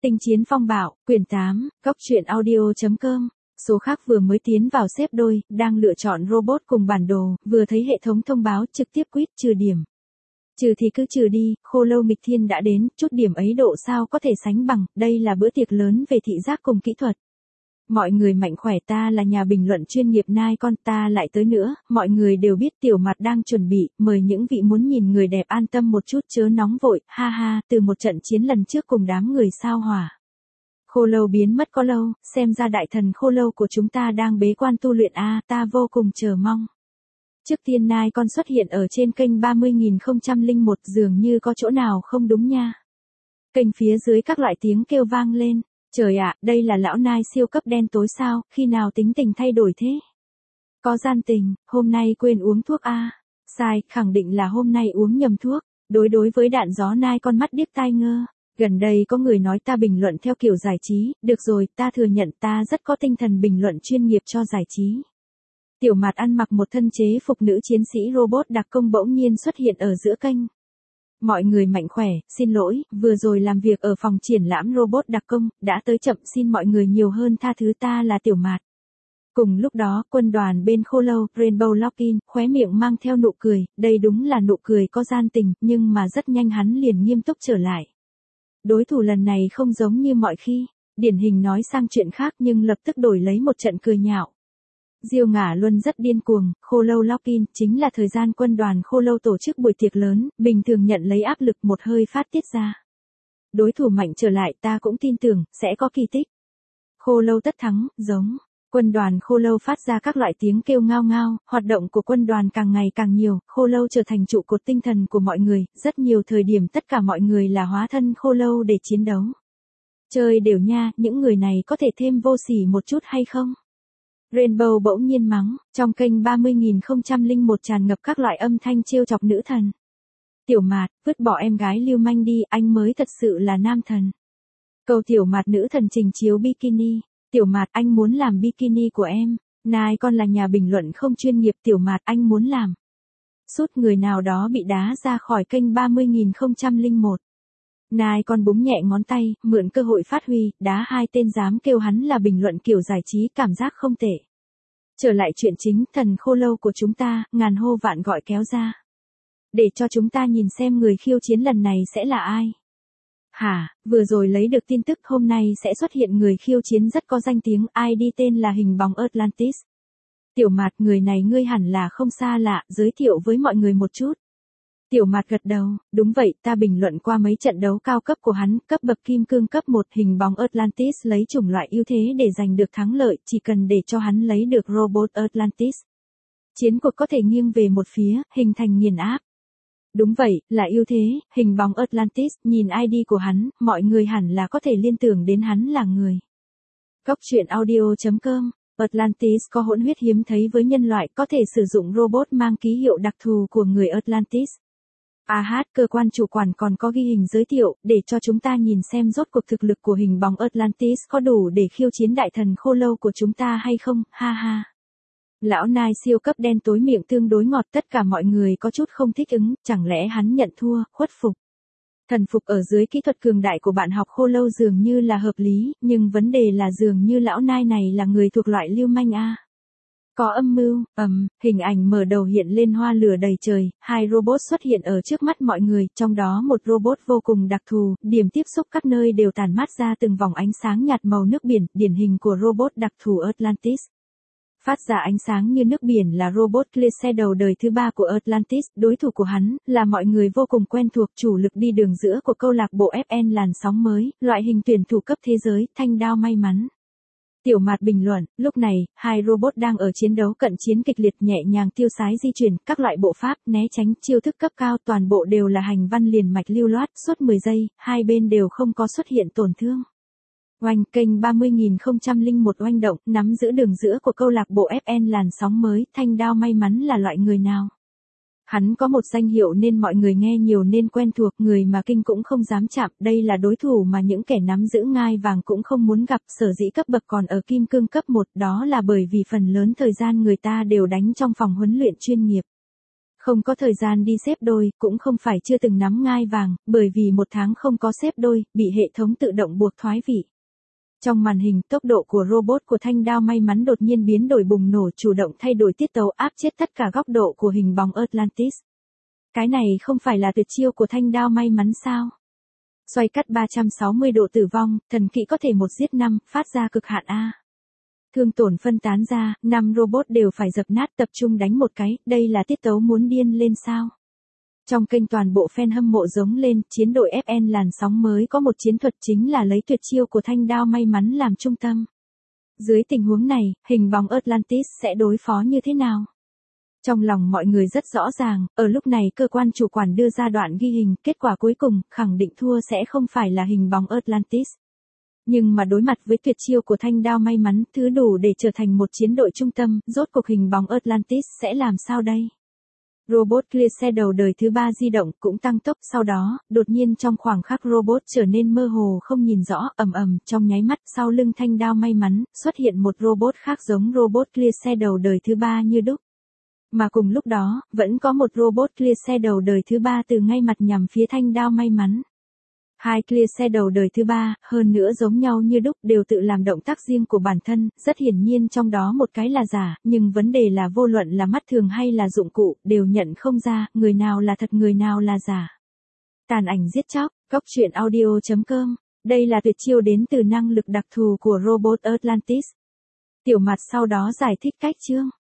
Tinh chiến phong bạo, quyển 8, góc truyện audio.com. Số khác vừa mới tiến vào xếp đôi, đang lựa chọn robot cùng bản đồ, vừa thấy hệ thống thông báo trực tiếp quýt trừ điểm. Trừ thì cứ trừ đi, khô lâu nghịch thiên đã đến, chút điểm ấy độ sao có thể sánh bằng, đây là bữa tiệc lớn về thị giác cùng kỹ thuật. Mọi người mạnh khỏe, ta là nhà bình luận chuyên nghiệp Nai con, ta lại tới nữa, mọi người đều biết Tiểu Mặt đang chuẩn bị, mời những vị muốn nhìn người đẹp an tâm một chút chớ nóng vội, ha ha, từ một trận chiến lần trước cùng đám người sao hỏa. Khô lâu biến mất có lâu, xem ra đại thần khô lâu của chúng ta đang bế quan tu luyện ta vô cùng chờ mong. Trước tiên Nai con xuất hiện ở trên kênh 30.001 dường như có chỗ nào không đúng nha. Kênh phía dưới các loại tiếng kêu vang lên. Trời ạ, đây là lão Nai siêu cấp đen tối sao, khi nào tính tình thay đổi thế? Có gian tình, hôm nay quên uống thuốc Sai, khẳng định là hôm nay uống nhầm thuốc. Đối với đạn gió Nai con mắt điếc tai ngơ. Gần đây có người nói ta bình luận theo kiểu giải trí, được rồi, ta thừa nhận ta rất có tinh thần bình luận chuyên nghiệp cho giải trí. Tiểu Mặt ăn mặc một thân chế phục nữ chiến sĩ robot đặc công bỗng nhiên xuất hiện ở giữa kênh. Mọi người mạnh khỏe, xin lỗi, vừa rồi làm việc ở phòng triển lãm robot đặc công, đã tới chậm, xin mọi người nhiều hơn tha thứ, ta là Tiểu Mặt. Cùng lúc đó, quân đoàn bên khô lâu, Rainbow Lockin, khóe miệng mang theo nụ cười, đây đúng là nụ cười có gian tình, nhưng mà rất nhanh hắn liền nghiêm túc trở lại. Đối thủ lần này không giống như mọi khi, điển hình nói sang chuyện khác nhưng lập tức đổi lấy một trận cười nhạo. Diêu Ngả Luân rất điên cuồng, khô lâu Lockin chính là thời gian quân đoàn khô lâu tổ chức buổi tiệc lớn, bình thường nhận lấy áp lực một hơi phát tiết ra. Đối thủ mạnh trở lại, ta cũng tin tưởng, sẽ có kỳ tích. Khô lâu tất thắng, giống. Quân đoàn khô lâu phát ra các loại tiếng kêu ngao ngao, hoạt động của quân đoàn càng ngày càng nhiều, khô lâu trở thành trụ cột tinh thần của mọi người, rất nhiều thời điểm tất cả mọi người là hóa thân khô lâu để chiến đấu. Chơi đều nha, những người này có thể thêm vô sỉ một chút hay không? Rainbow bỗng nhiên mắng, trong kênh 30.001 tràn ngập các loại âm thanh trêu chọc nữ thần. Tiểu Mặt, vứt bỏ em gái lưu manh đi, anh mới thật sự là nam thần. Cầu Tiểu Mặt nữ thần trình chiếu bikini. Tiểu Mặt, anh muốn làm bikini của em. Nai con là nhà bình luận không chuyên nghiệp, Tiểu Mặt, anh muốn làm. Sút, người nào đó bị đá ra khỏi kênh 30.001. Nai con búng nhẹ ngón tay, mượn cơ hội phát huy, đá hai tên dám kêu hắn là bình luận kiểu giải trí, cảm giác không tệ. Trở lại chuyện chính, thần khô lâu của chúng ta, ngàn hô vạn gọi kéo ra. Để cho chúng ta nhìn xem người khiêu chiến lần này sẽ là ai. Hả, vừa rồi lấy được tin tức hôm nay sẽ xuất hiện người khiêu chiến rất có danh tiếng, ID tên là hình bóng Atlantis. Tiểu Mặt, người này ngươi hẳn là không xa lạ, giới thiệu với mọi người một chút. Tiểu Mặt gật đầu, đúng vậy, ta bình luận qua mấy trận đấu cao cấp của hắn, cấp bậc kim cương cấp 1, hình bóng Atlantis lấy chủng loại ưu thế để giành được thắng lợi, chỉ cần để cho hắn lấy được robot Atlantis. Chiến cuộc có thể nghiêng về một phía, hình thành nghiền áp. Đúng vậy, là ưu thế, hình bóng Atlantis, nhìn ID của hắn, mọi người hẳn là có thể liên tưởng đến hắn là người. Góc truyện audio.com. Atlantis có hỗn huyết hiếm thấy với nhân loại, có thể sử dụng robot mang ký hiệu đặc thù của người Atlantis. Cơ quan chủ quản còn có ghi hình giới thiệu, để cho chúng ta nhìn xem rốt cuộc thực lực của hình bóng Atlantis có đủ để khiêu chiến đại thần khô lâu của chúng ta hay không, ha ha. Lão Nai siêu cấp đen tối miệng tương đối ngọt, tất cả mọi người có chút không thích ứng, chẳng lẽ hắn nhận thua, khuất phục. Thần phục ở dưới kỹ thuật cường đại của bạn học khô lâu dường như là hợp lý, nhưng vấn đề là dường như lão Nai này là người thuộc loại lưu manh Có âm mưu, hình ảnh mở đầu hiện lên hoa lửa đầy trời, hai robot xuất hiện ở trước mắt mọi người, trong đó một robot vô cùng đặc thù, điểm tiếp xúc các nơi đều tản mát ra từng vòng ánh sáng nhạt màu nước biển, điển hình của robot đặc thù Atlantis. Phát ra ánh sáng như nước biển là robot Clear Shadow đời thứ 3 của Atlantis, đối thủ của hắn là mọi người vô cùng quen thuộc, chủ lực đi đường giữa của câu lạc bộ FN làn sóng mới, loại hình tuyển thủ cấp thế giới, thanh đao may mắn. Tiểu Mặt bình luận, lúc này, hai robot đang ở chiến đấu cận chiến kịch liệt, nhẹ nhàng tiêu sái di chuyển, các loại bộ pháp, né tránh, chiêu thức cấp cao, toàn bộ đều là hành văn liền mạch lưu loát, suốt 10 giây, hai bên đều không có xuất hiện tổn thương. Oanh, kênh 30.001 oanh động, nắm giữ đường giữa của câu lạc bộ FN làn sóng mới, thanh đao may mắn là loại người nào? Hắn có một danh hiệu nên mọi người nghe nhiều nên quen thuộc, người mà kinh cũng không dám chạm, đây là đối thủ mà những kẻ nắm giữ ngai vàng cũng không muốn gặp, sở dĩ cấp bậc còn ở kim cương cấp 1, đó là bởi vì phần lớn thời gian người ta đều đánh trong phòng huấn luyện chuyên nghiệp. Không có thời gian đi xếp đôi, cũng không phải chưa từng nắm ngai vàng, bởi vì một tháng không có xếp đôi, bị hệ thống tự động buộc thoái vị. Trong màn hình, tốc độ của robot của thanh đao may mắn đột nhiên biến đổi bùng nổ, chủ động thay đổi tiết tấu áp chết tất cả góc độ của hình bóng Atlantis. Cái này không phải là tuyệt chiêu của thanh đao may mắn sao? Xoay cắt 360 độ tử vong, thần kỵ có thể một giết 5, phát ra cực hạn A. Thương tổn phân tán ra, 5 robot đều phải dập nát, tập trung đánh một cái, đây là tiết tấu muốn điên lên sao? Trong kênh toàn bộ fan hâm mộ giống lên, chiến đội FN làn sóng mới có một chiến thuật chính là lấy tuyệt chiêu của thanh đao may mắn làm trung tâm. Dưới tình huống này, hình bóng Atlantis sẽ đối phó như thế nào? Trong lòng mọi người rất rõ ràng, ở lúc này cơ quan chủ quản đưa ra đoạn ghi hình, kết quả cuối cùng, khẳng định thua sẽ không phải là hình bóng Atlantis. Nhưng mà đối mặt với tuyệt chiêu của thanh đao may mắn, thứ đủ để trở thành một chiến đội trung tâm, rốt cuộc hình bóng Atlantis sẽ làm sao đây? Robot Clear Shadow đời thứ 3 di động cũng tăng tốc, sau đó, đột nhiên trong khoảng khắc robot trở nên mơ hồ không nhìn rõ, trong nháy mắt sau lưng thanh đao may mắn, xuất hiện một robot khác giống robot Clear Shadow đời thứ 3 như đúc. Mà cùng lúc đó, vẫn có một robot Clear Shadow đời thứ 3 từ ngay mặt nhằm phía thanh đao may mắn. Hai Clear Shadow đời thứ 3, hơn nữa giống nhau như đúc, đều tự làm động tác riêng của bản thân, rất hiển nhiên trong đó một cái là giả, nhưng vấn đề là vô luận là mắt thường hay là dụng cụ, đều nhận không ra, người nào là thật người nào là giả. Tàn ảnh giết chóc, Cóc truyện audio.com. Đây là tuyệt chiêu đến từ năng lực đặc thù của robot Atlantis. Tiểu Mặt sau đó giải thích cách chương.